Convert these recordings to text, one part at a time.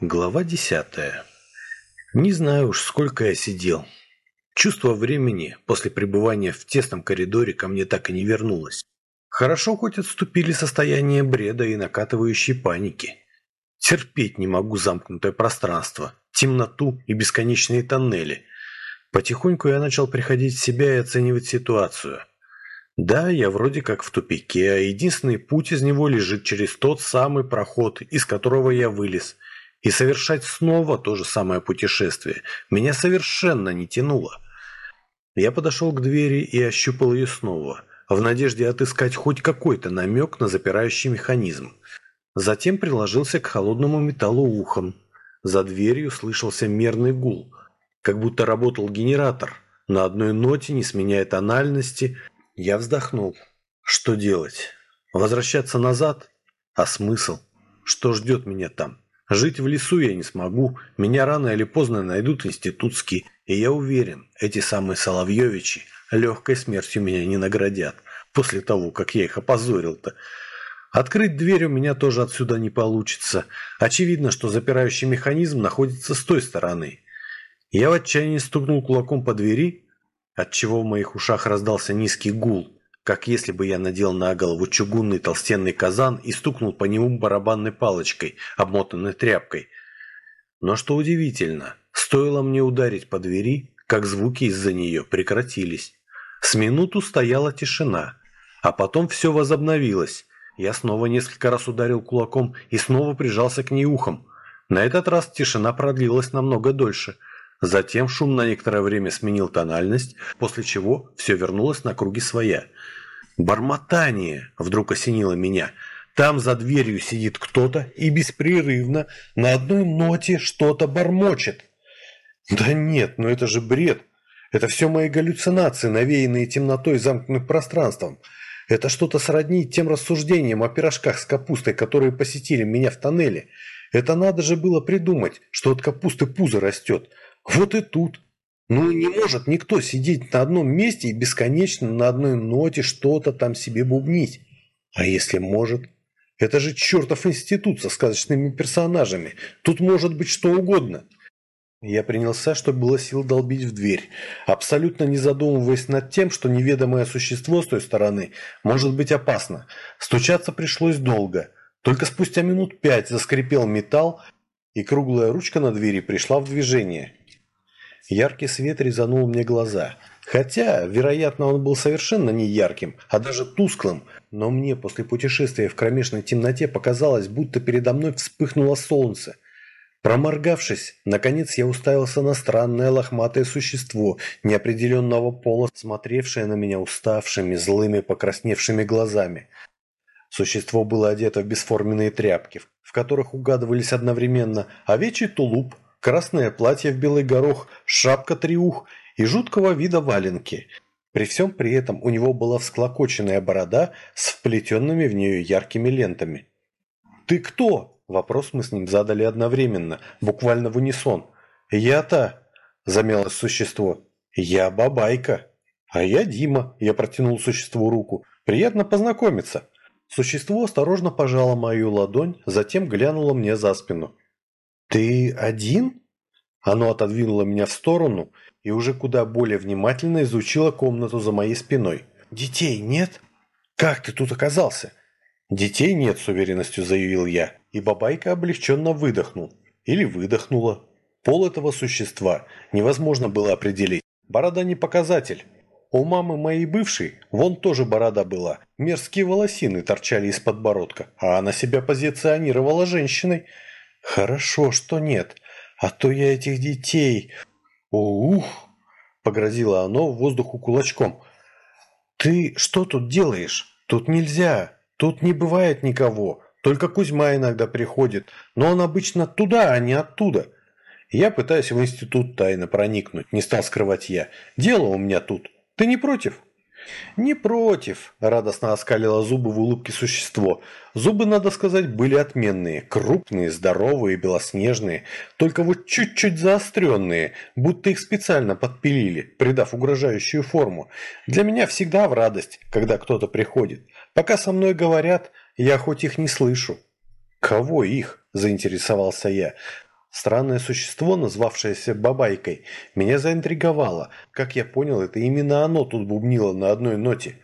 Глава 10. Не знаю уж, сколько я сидел. Чувство времени после пребывания в тесном коридоре ко мне так и не вернулось. Хорошо хоть отступили состояние бреда и накатывающей паники. Терпеть не могу замкнутое пространство, темноту и бесконечные тоннели. Потихоньку я начал приходить в себя и оценивать ситуацию. Да, я вроде как в тупике, а единственный путь из него лежит через тот самый проход, из которого я вылез. И совершать снова то же самое путешествие меня совершенно не тянуло. Я подошел к двери и ощупал ее снова, в надежде отыскать хоть какой-то намек на запирающий механизм. Затем приложился к холодному металлу ухом. За дверью слышался мерный гул, как будто работал генератор, на одной ноте, не сменяя тональности. Я вздохнул. Что делать? Возвращаться назад? А смысл? Что ждет меня там? Жить в лесу я не смогу, меня рано или поздно найдут институтские, и я уверен, эти самые Соловьевичи легкой смертью меня не наградят, после того, как я их опозорил-то. Открыть дверь у меня тоже отсюда не получится. Очевидно, что запирающий механизм находится с той стороны. Я в отчаянии стукнул кулаком по двери, отчего в моих ушах раздался низкий гул, как если бы я надел на голову чугунный толстенный казан и стукнул по нему барабанной палочкой, обмотанной тряпкой. Но что удивительно, стоило мне ударить по двери, как звуки из-за нее прекратились. С минуту стояла тишина, а потом все возобновилось. Я снова несколько раз ударил кулаком и снова прижался к ней ухом. На этот раз тишина продлилась намного дольше. Затем шум на некоторое время сменил тональность, после чего все вернулось на круги своя. Бормотание вдруг осенило меня. Там за дверью сидит кто-то и беспрерывно на одной ноте что-то бормочет. Да нет, ну это же бред. Это все мои галлюцинации, навеянные темнотой замкнутым пространством. Это что-то сродни тем рассуждениям о пирожках с капустой, которые посетили меня в тоннеле. Это надо же было придумать, что от капусты пузо растет. Вот и тут. Ну не может никто сидеть на одном месте и бесконечно на одной ноте что-то там себе бубнить. А если может? Это же чертов институт со сказочными персонажами. Тут может быть что угодно. Я принялся, что было сил, долбить в дверь, абсолютно не задумываясь над тем, что неведомое существо с той стороны может быть опасно. Стучаться пришлось долго. Только спустя минут 5 заскрипел металл, и круглая ручка на двери пришла в движение. Яркий свет резанул мне глаза. Хотя, вероятно, он был совершенно не ярким, а даже тусклым, но мне после путешествия в кромешной темноте показалось, будто передо мной вспыхнуло солнце. Проморгавшись, наконец я уставился на странное лохматое существо неопределенного пола, смотревшее на меня уставшими, злыми, покрасневшими глазами. Существо было одето в бесформенные тряпки, в которых угадывались одновременно овечий тулуп, красное платье в белый горох, шапка-триух и жуткого вида валенки. При всем при этом у него была всклокоченная борода с вплетенными в нее яркими лентами. «Ты кто?» Вопрос мы с ним задали одновременно, буквально в унисон. «Я-то», – замялось существо, – «я Бабайка». «А я Дима», – я протянул существу руку. «Приятно познакомиться». Существо осторожно пожало мою ладонь, затем глянуло мне за спину. «Ты один?» Оно отодвинуло меня в сторону и уже куда более внимательно изучило комнату за моей спиной. «Детей нет? Как ты тут оказался?» «Детей нет», – с уверенностью заявил я, и Бабайка облегченно выдохнул. Или выдохнула. Пол этого существа невозможно было определить. Борода не показатель. У мамы моей бывшей вон тоже борода была. Мерзкие волосины торчали из подбородка, а она себя позиционировала женщиной. «Хорошо, что нет, а то я этих детей...» «Ух!» – погрозило оно воздуху кулачком. «Ты что тут делаешь? Тут нельзя. Тут не бывает никого. Только Кузьма иногда приходит, но он обычно туда, а не оттуда. Я пытаюсь в институт тайно проникнуть, не стал скрывать я. Дело у меня тут. Ты не против?» «Не против», – радостно оскалило зубы в улыбке существо. Зубы, надо сказать, были отменные, крупные, здоровые, белоснежные, только вот чуть-чуть заостренные, будто их специально подпилили, придав угрожающую форму. Для меня всегда в радость, когда кто-то приходит. Пока со мной говорят, я хоть их не слышу. «Кого их?» – заинтересовался я. Странное существо, назвавшееся Бабайкой, меня заинтриговало. Как я понял, это именно оно тут бубнило на одной ноте.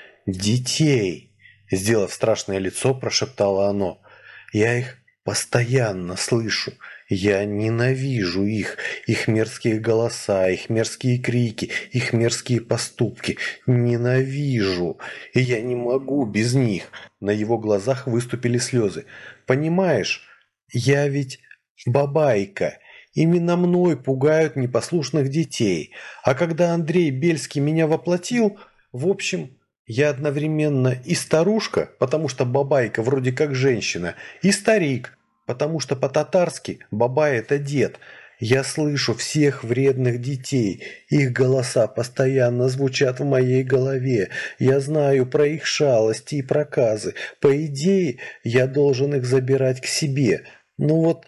«Детей!» – сделав страшное лицо, прошептало оно. «Я их постоянно слышу. Я ненавижу их, их мерзкие голоса, их мерзкие крики, их мерзкие поступки. Ненавижу. И я не могу без них». На его глазах выступили слезы. «Понимаешь, я ведь Бабайка. Именно мной пугают непослушных детей. А когда Андрей Бельский меня воплотил, в общем, я одновременно и старушка, потому что Бабайка вроде как женщина, и старик, потому что по-татарски Бабай – это дед. Я слышу всех вредных детей, их голоса постоянно звучат в моей голове. Я знаю про их шалости и проказы. По идее, я должен их забирать к себе. Ну вот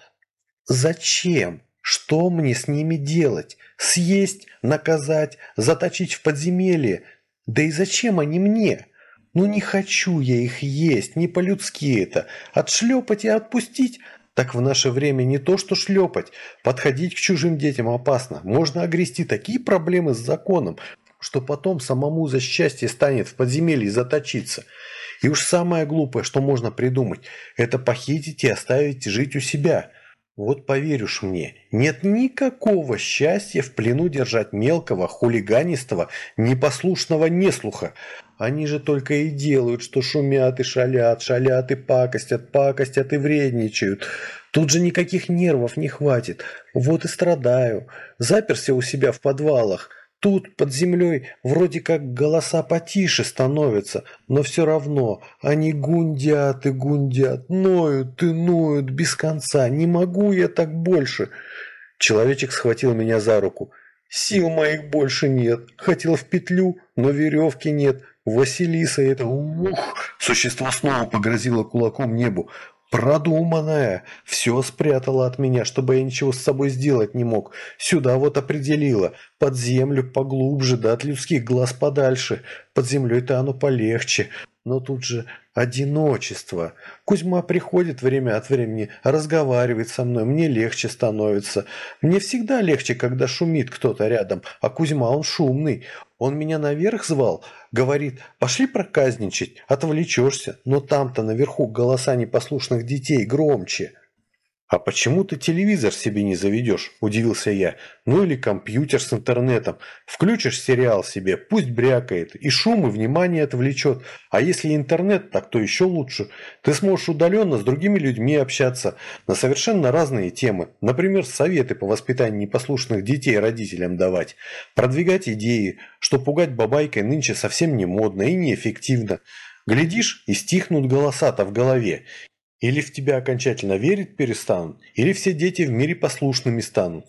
зачем? Что мне с ними делать? Съесть, наказать, заточить в подземелье? Да и зачем они мне? Ну не хочу я их есть, не по-людски это. Отшлепать и отпустить? Так в наше время не то что шлепать. Подходить к чужим детям опасно. Можно огрести такие проблемы с законом, что потом самому за счастье станет в подземелье заточиться. И уж самое глупое, что можно придумать, это похитить и оставить жить у себя. Вот поверь уж мне, нет никакого счастья в плену держать мелкого, хулиганистого, непослушного неслуха. Они же только и делают, что шумят и шалят, шалят и пакостят, пакостят и вредничают. Тут же никаких нервов не хватит. Вот и страдаю. Заперся у себя в подвалах. Тут, под землей, вроде как голоса потише становятся, но все равно они гундят и гундят, ноют и ноют без конца. Не могу я так больше. Человечек схватил меня за руку. Сил моих больше нет. Хотел в петлю, но веревки нет. Василиса это... Ух! Существо снова погрозило кулаком небу. Продуманная. Все спрятала от меня, чтобы я ничего с собой сделать не мог. Сюда вот определила. Под землю поглубже, да от людских глаз подальше. Под землей-то оно полегче. Но тут же одиночество. Кузьма приходит время от времени, разговаривает со мной, мне легче становится. Мне всегда легче, когда шумит кто-то рядом, а Кузьма он шумный. Он меня наверх звал, говорит, пошли проказничать, отвлечешься, но там-то наверху голоса непослушных детей громче. «А почему ты телевизор себе не заведешь?» – удивился я. «Ну или компьютер с интернетом. Включишь сериал себе, пусть брякает, и шум, и внимание отвлечет. А если интернет, так то еще лучше. Ты сможешь удаленно с другими людьми общаться на совершенно разные темы. Например, советы по воспитанию непослушных детей родителям давать. Продвигать идеи, что пугать бабайкой нынче совсем не модно и неэффективно. Глядишь, и стихнут голоса-то в голове. Или в тебя окончательно верить перестанут, или все дети в мире послушными станут».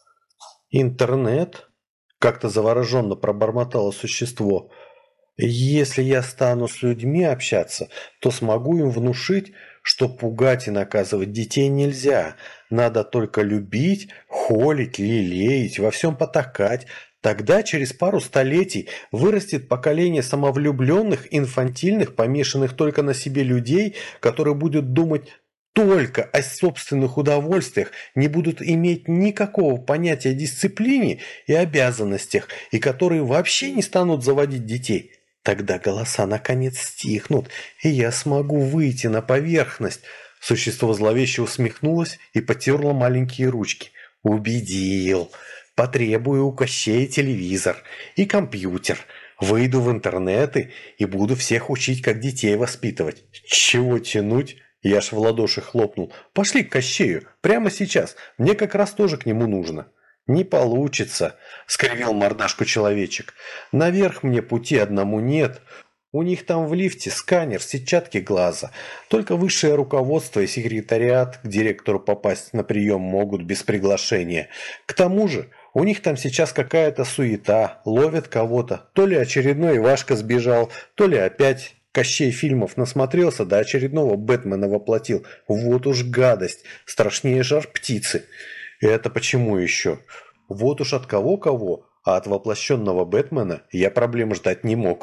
«Интернет?» – как-то завороженно пробормотало существо. «Если я стану с людьми общаться, то смогу им внушить, что пугать и наказывать детей нельзя. Надо только любить, холить, лелеять, во всем потакать. Тогда через пару столетий вырастет поколение самовлюбленных, инфантильных, помешанных только на себе людей, которые будут думать только о собственных удовольствиях, не будут иметь никакого понятия о дисциплине и обязанностях, и которые вообще не станут заводить детей. Тогда голоса наконец стихнут, и я смогу выйти на поверхность». Существо зловеще усмехнулось и потерло маленькие ручки. «Убедил. Потребую у Кощея телевизор и компьютер. Выйду в интернеты и буду всех учить, как детей воспитывать». «Чего тянуть?» Я аж в ладоши хлопнул. «Пошли к Кощею. Прямо сейчас. Мне как раз тоже к нему нужно». «Не получится», — скривил мордашку человечек. «Наверх мне пути одному нет. У них там в лифте сканер, сетчатки глаза. Только высшее руководство и секретариат к директору попасть на прием могут без приглашения. К тому же у них там сейчас какая-то суета, ловят кого-то. То ли очередной Ивашка сбежал, то ли опять Кощей фильмов насмотрелся, да очередного Бэтмена воплотил. Вот уж гадость, страшнее жар птицы». «Это почему еще?» «Вот уж от кого-кого, а от воплощенного Бэтмена я проблем ждать не мог».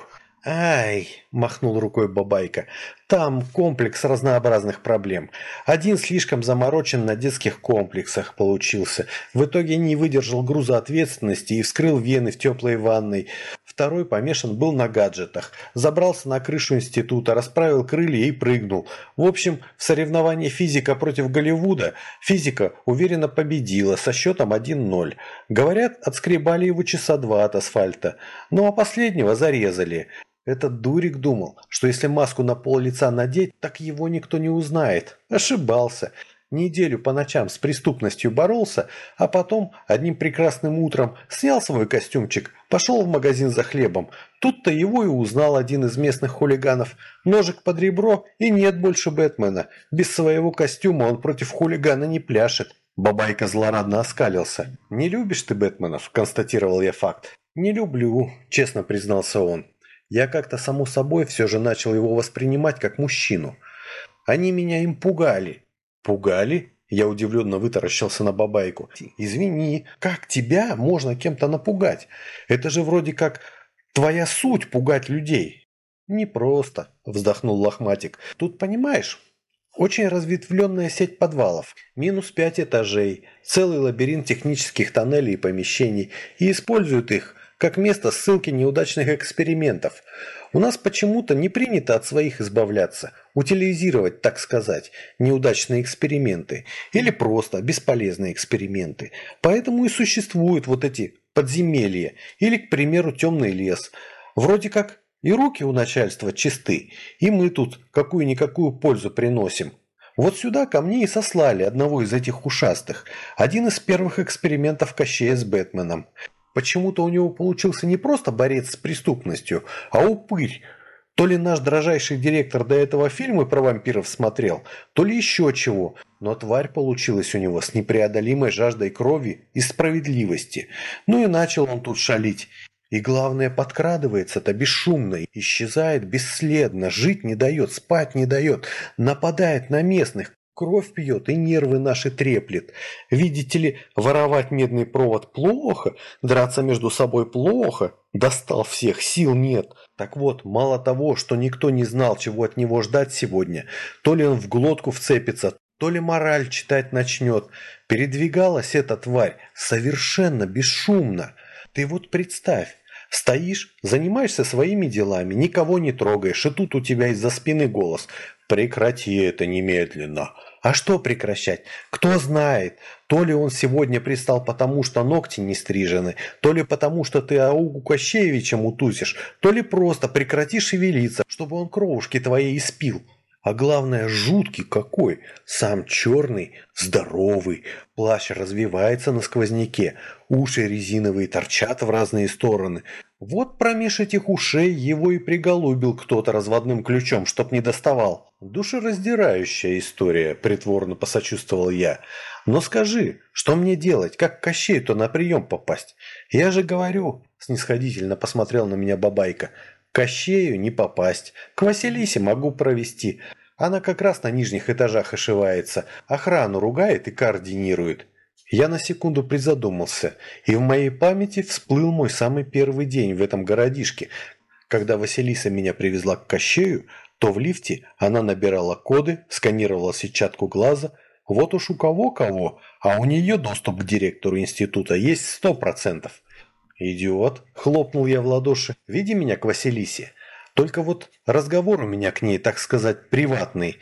«Ай!» – махнул рукой Бабайка. «Там комплекс разнообразных проблем. Один слишком заморочен на детских комплексах получился. В итоге не выдержал груза ответственности и вскрыл вены в теплой ванной. Второй помешан был на гаджетах. Забрался на крышу института, расправил крылья и прыгнул. В общем, в соревновании физика против Голливуда физика уверенно победила со счетом 1-0. Говорят, отскребали его часа 2 от асфальта. Ну а последнего зарезали». Этот дурик думал, что если маску на пол лица надеть, так его никто не узнает. Ошибался. Неделю по ночам с преступностью боролся, а потом одним прекрасным утром снял свой костюмчик, пошел в магазин за хлебом. Тут-то его и узнал один из местных хулиганов. Ножик под ребро, и нет больше Бэтмена. Без своего костюма он против хулигана не пляшет. Бабайка злорадно оскалился. «Не любишь ты Бэтменов?» – констатировал я факт. «Не люблю», – честно признался он. Я как-то само собой все же начал его воспринимать как мужчину. Они меня им пугали. Пугали? Я удивленно вытаращился на Бабайку. Извини, как тебя можно кем-то напугать? Это же вроде как твоя суть пугать людей. Непросто, вздохнул Лохматик. Тут, понимаешь, очень разветвленная сеть подвалов, -5 этажей, целый лабиринт технических тоннелей и помещений, и используют их как место ссылки неудачных экспериментов. У нас почему-то не принято от своих избавляться, утилизировать, так сказать, неудачные эксперименты или просто бесполезные эксперименты. Поэтому и существуют вот эти подземелья или, к примеру, темный лес. Вроде как и руки у начальства чисты, и мы тут какую-никакую пользу приносим. Вот сюда ко мне и сослали одного из этих ушастых. Один из первых экспериментов Кощея с Бэтменом. Почему-то у него получился не просто борец с преступностью, а упырь. То ли наш дрожайший директор до этого фильмы про вампиров смотрел, то ли еще чего. Но тварь получилась у него с непреодолимой жаждой крови и справедливости. Ну и начал он тут шалить. И главное, подкрадывается-то бесшумно, исчезает бесследно, жить не дает, спать не дает, нападает на местных. Кровь пьет и нервы наши треплет. Видите ли, воровать медный провод плохо, драться между собой плохо. Достал всех, сил нет. Так вот, мало того, что никто не знал, чего от него ждать сегодня, то ли он в глотку вцепится, то ли мораль читать начнет. Передвигалась эта тварь совершенно бесшумно. Ты вот представь. Стоишь, занимаешься своими делами, никого не трогаешь, и тут у тебя из-за спины голос. Прекрати это немедленно. А что прекращать? Кто знает, то ли он сегодня пристал потому, что ногти не стрижены, то ли потому, что ты Аугу Кощеевича мутусишь, то ли просто прекрати шевелиться, чтобы он кровушки твоей испил. А главное, жуткий какой, сам черный, здоровый, плащ развивается на сквозняке, уши резиновые торчат в разные стороны. Вот промеж этих ушей его и приголубил кто-то разводным ключом, чтоб не доставал. Душераздирающая история, притворно посочувствовал я. Но скажи, что мне делать, как к Кощею-то на прием попасть? Я же говорю, снисходительно посмотрел на меня Бабайка. К Кощею не попасть, к Василисе могу провести. Она как раз на нижних этажах ошивается, охрану ругает и координирует. Я на секунду призадумался, и в моей памяти всплыл мой самый первый день в этом городишке. Когда Василиса меня привезла к Кощею, то в лифте она набирала коды, сканировала сетчатку глаза. Вот уж у кого-кого, а у нее доступ к директору института есть 100%. «Идиот!» – хлопнул я в ладоши. «Веди меня к Василисе. Только вот разговор у меня к ней, так сказать, приватный.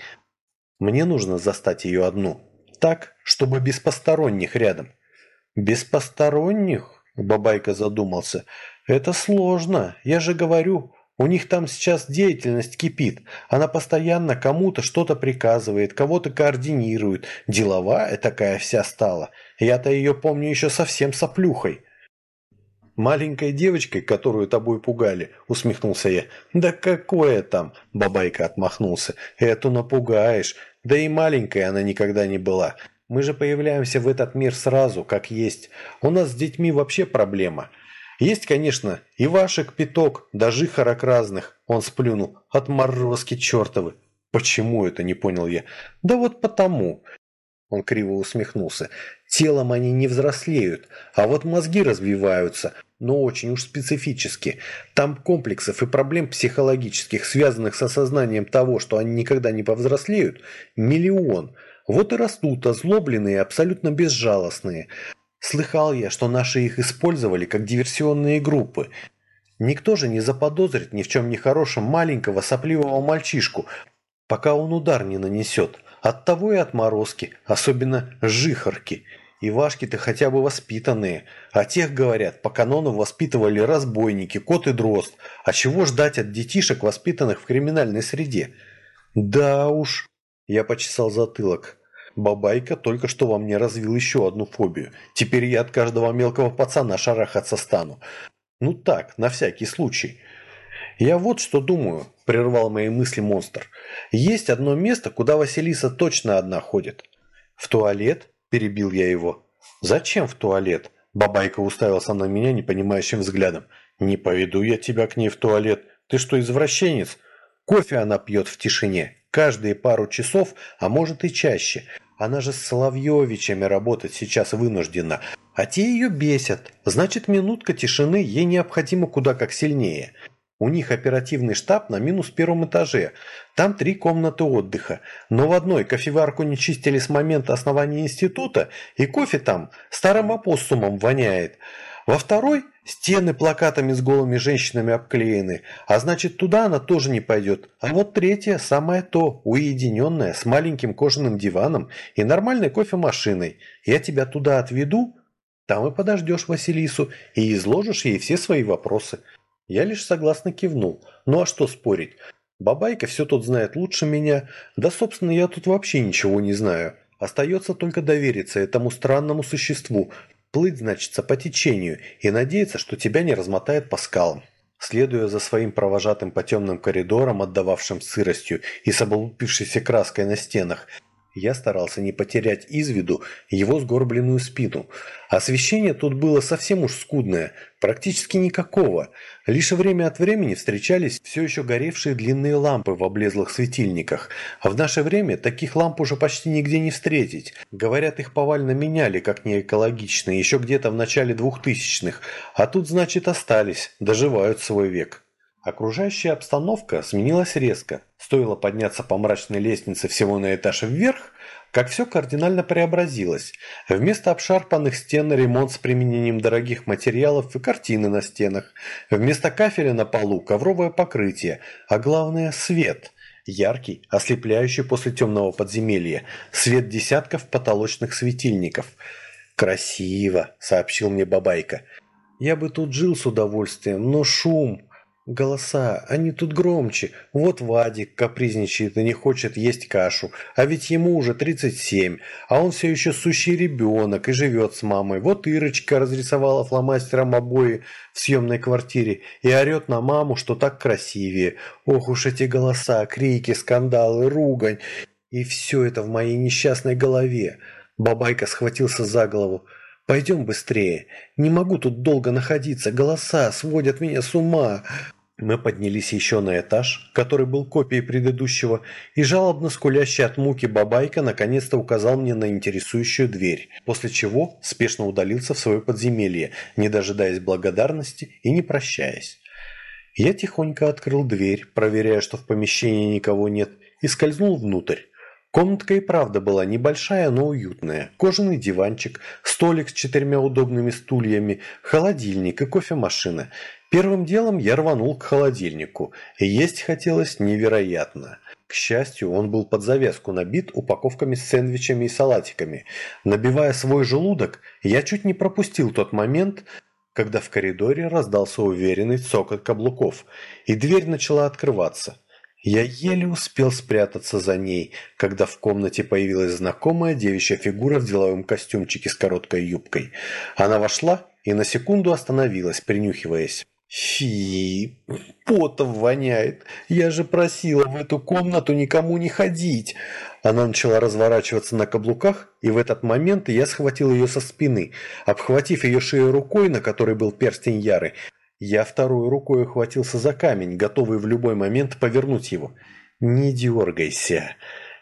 Мне нужно застать ее одну. Так, чтобы без посторонних рядом». «Без посторонних?» – Бабайка задумался. «Это сложно. Я же говорю, у них там сейчас деятельность кипит. Она постоянно кому-то что-то приказывает, кого-то координирует. Деловая такая вся стала. Я-то ее помню еще совсем соплюхой». «Маленькой девочкой, которую тобой пугали», – усмехнулся я. «Да какое там?» – Бабайка отмахнулся. «Эту напугаешь. Да и маленькой она никогда не была. Мы же появляемся в этот мир сразу, как есть. У нас с детьми вообще проблема. Есть, конечно, и вашек пяток, да жихарок разных». Он сплюнул. «Отморозки чертовы». «Почему это?» – не понял я. «Да вот потому». Он криво усмехнулся. Телом они не взрослеют, а вот мозги развиваются, но очень уж специфически. Там комплексов и проблем психологических, связанных с осознанием того, что они никогда не повзрослеют, миллион. Вот и растут озлобленные, абсолютно безжалостные. Слыхал я, что наши их использовали как диверсионные группы. Никто же не заподозрит ни в чем нехорошем маленького сопливого мальчишку, пока он удар не нанесет. Оттого и отморозки, особенно жихарки. Ивашки-то хотя бы воспитанные, а тех, говорят, по канонам воспитывали разбойники, кот и дрозд. А чего ждать от детишек, воспитанных в криминальной среде? Да уж, я почесал затылок. Бабайка только что во мне развил еще одну фобию. Теперь я от каждого мелкого пацана шарахаться стану. Ну так, на всякий случай. Я вот что думаю, прервал мои мысли монстр. Есть одно место, куда Василиса точно одна ходит. В туалет? Перебил я его. Зачем в туалет? Бабайка уставился на меня непонимающим взглядом. Не поведу я тебя к ней в туалет. Ты что, извращенец? Кофе она пьет в тишине. Каждые пару часов, а может и чаще. Она же с Соловьевичами работать сейчас вынуждена. А те ее бесят. Значит, минутка тишины ей необходима куда как сильнее. У них оперативный штаб на -1 этаже. Там 3 комнаты отдыха. Но в одной кофеварку не чистили с момента основания института, и кофе там старым опоссумом воняет. Во второй стены плакатами с голыми женщинами обклеены, а значит, туда она тоже не пойдет. А вот третья, самое то, уединенная, с маленьким кожаным диваном и нормальной кофемашиной. Я тебя туда отведу, там и подождешь Василису, и изложишь ей все свои вопросы. Я лишь согласно кивнул. Ну а что спорить? Бабайка все тут знает лучше меня. Да, собственно, я тут вообще ничего не знаю. Остается только довериться этому странному существу. Плыть, значится, по течению и надеяться, что тебя не размотает по скалам. Следуя за своим провожатым по темным коридорам, отдававшим сыростью и с облупившейся краской на стенах, я старался не потерять из виду его сгорбленную спину. Освещение тут было совсем уж скудное, практически никакого. Лишь время от времени встречались все еще горевшие длинные лампы в облезлых светильниках. А в наше время таких ламп уже почти нигде не встретить. Говорят, их повально меняли, как неэкологичные, еще где-то в начале 2000-х. А тут, значит, остались, доживают свой век. Окружающая обстановка сменилась резко. Стоило подняться по мрачной лестнице всего на этаж вверх, как все кардинально преобразилось. Вместо обшарпанных стен ремонт с применением дорогих материалов и картины на стенах. Вместо кафеля на полу ковровое покрытие, а главное свет. Яркий, ослепляющий после темного подземелья. Свет десятков потолочных светильников. «Красиво», — сообщил мне Бабайка. «Я бы тут жил с удовольствием, но шум...» Голоса, они тут громче. Вот Вадик капризничает и не хочет есть кашу, а ведь ему уже 37, а он все еще сущий ребенок и живет с мамой. Вот Ирочка разрисовала фломастером обои в съемной квартире и орет на маму, что так красивее. Ох уж эти голоса, крики, скандалы, ругань. И все это в моей несчастной голове. Бабайка схватился за голову. «Пойдем быстрее. Не могу тут долго находиться. Голоса сводят меня с ума». Мы поднялись еще на этаж, который был копией предыдущего, и жалобно скулящий от муки Бабайка наконец-то указал мне на интересующую дверь, после чего спешно удалился в свое подземелье, не дожидаясь благодарности и не прощаясь. Я тихонько открыл дверь, проверяя, что в помещении никого нет, и скользнул внутрь. Комнатка и правда была небольшая, но уютная. Кожаный диванчик, столик с 4 удобными стульями, холодильник и кофемашина. Первым делом я рванул к холодильнику, и есть хотелось невероятно. К счастью, он был под завязку набит упаковками с сэндвичами и салатиками. Набивая свой желудок, я чуть не пропустил тот момент, когда в коридоре раздался уверенный цокот каблуков, и дверь начала открываться. Я еле успел спрятаться за ней, когда в комнате появилась знакомая девичья фигура в деловом костюмчике с короткой юбкой. Она вошла и на секунду остановилась, принюхиваясь. «Фи, потом воняет. Я же просила в эту комнату никому не ходить». Она начала разворачиваться на каблуках, и в этот момент я схватил ее со спины. Обхватив ее шею рукой, на которой был перстень Яры, я второй рукой ухватился за камень, готовый в любой момент повернуть его. «Не дергайся».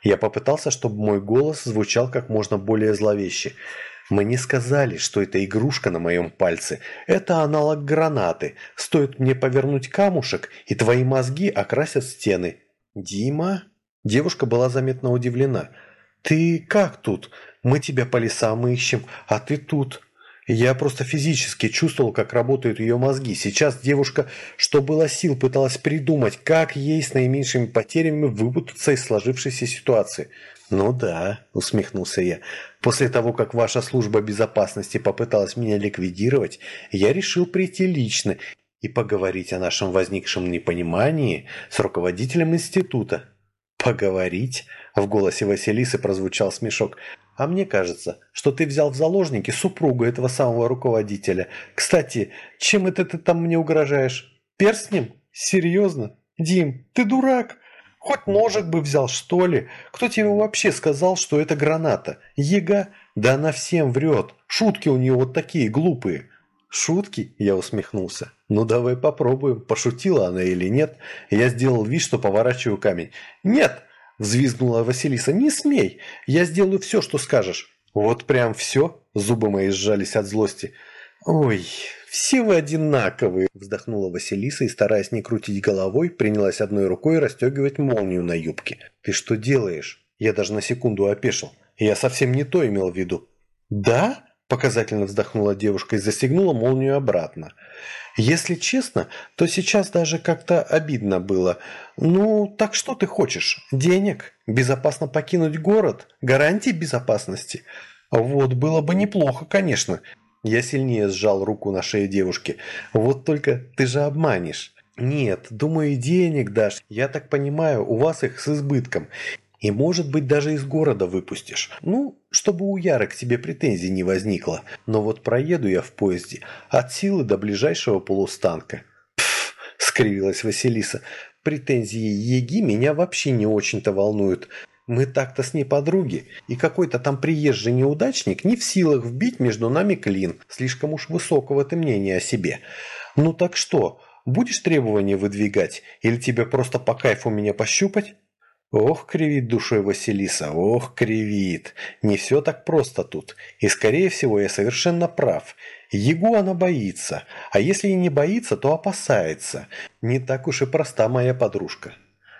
Я попытался, чтобы мой голос звучал как можно более зловеще. Мне сказали, что это игрушка на моем пальце. Это аналог гранаты. Стоит мне повернуть камушек, и твои мозги окрасят стены. Дима? Девушка была заметно удивлена. Ты как тут? Мы тебя по лесам ищем, а ты тут. Я просто физически чувствовал, как работают ее мозги. Сейчас девушка, что было сил, пыталась придумать, как ей с наименьшими потерями выпутаться из сложившейся ситуации. «Ну да», – усмехнулся я. «После того, как ваша служба безопасности попыталась меня ликвидировать, я решил прийти лично и поговорить о нашем возникшем непонимании с руководителем института». «Поговорить?» – в голосе Василисы прозвучал смешок. «А мне кажется, что ты взял в заложники супругу этого самого руководителя. Кстати, чем это ты там мне угрожаешь? Перстнем? Серьезно? Дим, ты дурак! Хоть ножик бы взял, что ли? Кто тебе вообще сказал, что это граната? Ега? Да она всем врет. Шутки у нее вот такие глупые». «Шутки?» – я усмехнулся. «Ну давай попробуем, пошутила она или нет». Я сделал вид, что поворачиваю камень. «Нет!» – взвизгнула Василиса. «Не смей! Я сделаю все, что скажешь». «Вот прям все?» – зубы мои сжались от злости. «Ой, все вы одинаковые!» – вздохнула Василиса и, стараясь не крутить головой, принялась одной рукой расстегивать молнию на юбке. «Ты что делаешь?» Я даже на секунду опешил. Я совсем не то имел в виду. «Да?» – показательно вздохнула девушка и застегнула молнию обратно. «Если честно, то сейчас даже как-то обидно было. Ну, так что ты хочешь? Денег? Безопасно покинуть город? Гарантии безопасности? Вот, было бы неплохо, конечно». Я сильнее сжал руку на шее девушки. «Вот только ты же обманешь». «Нет, думаю, и денег дашь. Я так понимаю, у вас их с избытком. И, может быть, даже из города выпустишь. Ну, чтобы у Яры к тебе претензий не возникло. Но вот проеду я в поезде от силы до ближайшего полустанка». «Пф!» – скривилась Василиса. «Претензии Еги меня вообще не очень-то волнуют. Мы так-то с ней подруги, и какой-то там приезжий неудачник не в силах вбить между нами клин. Слишком уж высокого ты мнения о себе. Ну так что, будешь требования выдвигать, или тебе просто по кайфу меня пощупать?» Ох, кривит душой Василиса, ох, кривит. Не все так просто тут. И, скорее всего, я совершенно прав. Егу она боится. А если и не боится, то опасается. Не так уж и проста моя подружка.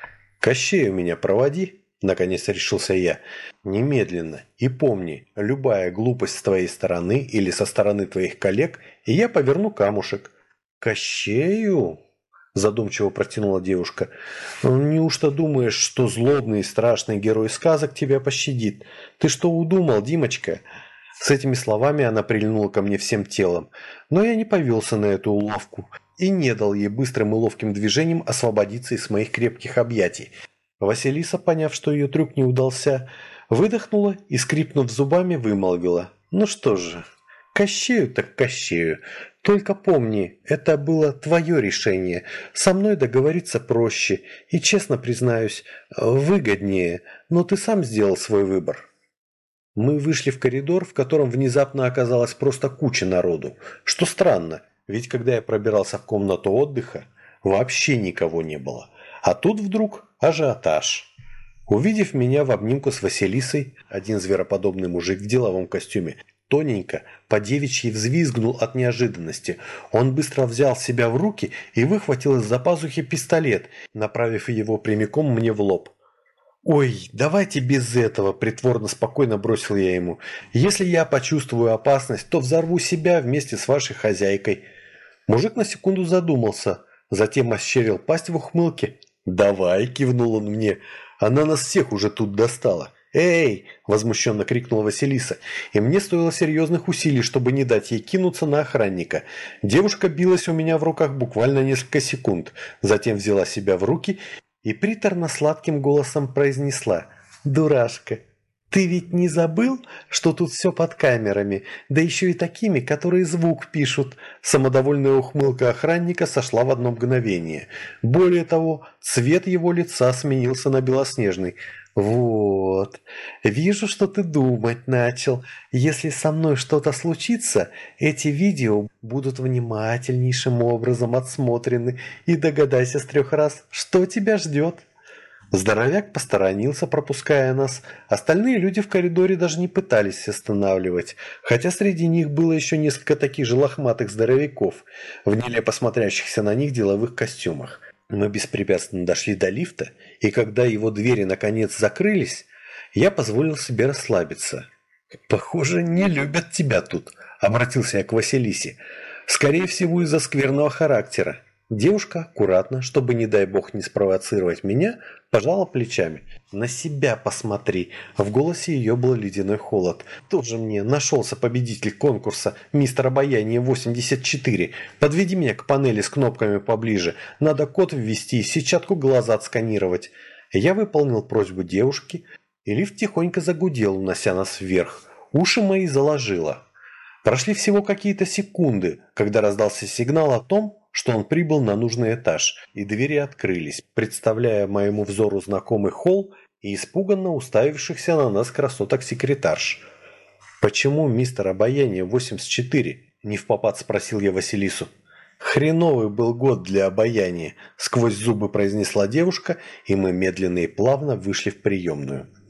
«Кощею меня проводи», — наконец решился я. «Немедленно. И помни, любая глупость с твоей стороны или со стороны твоих коллег, и я поверну камушек». «Кощею?» – задумчиво протянула девушка. «Неужто думаешь, что злобный и страшный герой сказок тебя пощадит? Ты что удумал, Димочка?» С этими словами она прильнула ко мне всем телом. Но я не повелся на эту уловку и не дал ей быстрым и ловким движением освободиться из моих крепких объятий. Василиса, поняв, что ее трюк не удался, выдохнула и, скрипнув зубами, вымолвила. «Ну что же, Кощею так Кощею. Только помни, это было твое решение. Со мной договориться проще и, честно признаюсь, выгоднее, но ты сам сделал свой выбор». Мы вышли в коридор, в котором внезапно оказалась просто куча народу. Что странно, ведь когда я пробирался в комнату отдыха, вообще никого не было. А тут вдруг ажиотаж. Увидев меня в обнимку с Василисой, один звероподобный мужик в деловом костюме тоненько, по-девичьи взвизгнул от неожиданности. Он быстро взял себя в руки и выхватил из-за пазухи пистолет, направив его прямиком мне в лоб. «Ой, давайте без этого», – притворно спокойно бросил я ему. «Если я почувствую опасность, то взорву себя вместе с вашей хозяйкой». Мужик на секунду задумался, затем ощерил пасть в ухмылке. «Давай», – кивнул он мне, – «она нас всех уже тут достала». «Эй!» – возмущенно крикнула Василиса, и мне стоило серьезных усилий, чтобы не дать ей кинуться на охранника. Девушка билась у меня в руках буквально несколько секунд, затем взяла себя в руки и приторно-сладким голосом произнесла: «Дурашка, ты ведь не забыл, что тут все под камерами, да еще и такими, которые звук пишут?» Самодовольная ухмылка охранника сошла в одно мгновение. Более того, цвет его лица сменился на белоснежный. «Вот, вижу, что ты думать начал. Если со мной что-то случится, эти видео будут внимательнейшим образом отсмотрены, и догадайся с 3 раз, что тебя ждет». Здоровяк посторонился, пропуская нас. Остальные люди в коридоре даже не пытались останавливать, хотя среди них было еще несколько таких же лохматых здоровяков, в нелепо смотрящихся на них деловых костюмах. Мы беспрепятственно дошли до лифта, и когда его двери наконец закрылись, я позволил себе расслабиться. «Похоже, не любят тебя тут», — обратился я к Василисе. «Скорее всего, из-за скверного характера». Девушка аккуратно, чтобы, не дай бог, не спровоцировать меня, пожала плечами. «На себя посмотри!» В голосе ее был ледяной холод. «Тоже мне нашелся победитель конкурса «Мистер Обаяние 84». Подведи меня к панели с кнопками поближе. Надо код ввести и сетчатку глаза отсканировать». Я выполнил просьбу девушки, и лифт тихонько загудел, унося нас вверх. Уши мои заложило. Прошли всего какие-то секунды, когда раздался сигнал о том, что он прибыл на нужный этаж, и двери открылись, представляя моему взору знакомый холл и испуганно уставившихся на нас красоток-секретарш. «Почему мистер Обаяние 84?» – невпопад спросил я Василису. «Хреновый был год для обаяния», – сквозь зубы произнесла девушка, и мы медленно и плавно вышли в приемную.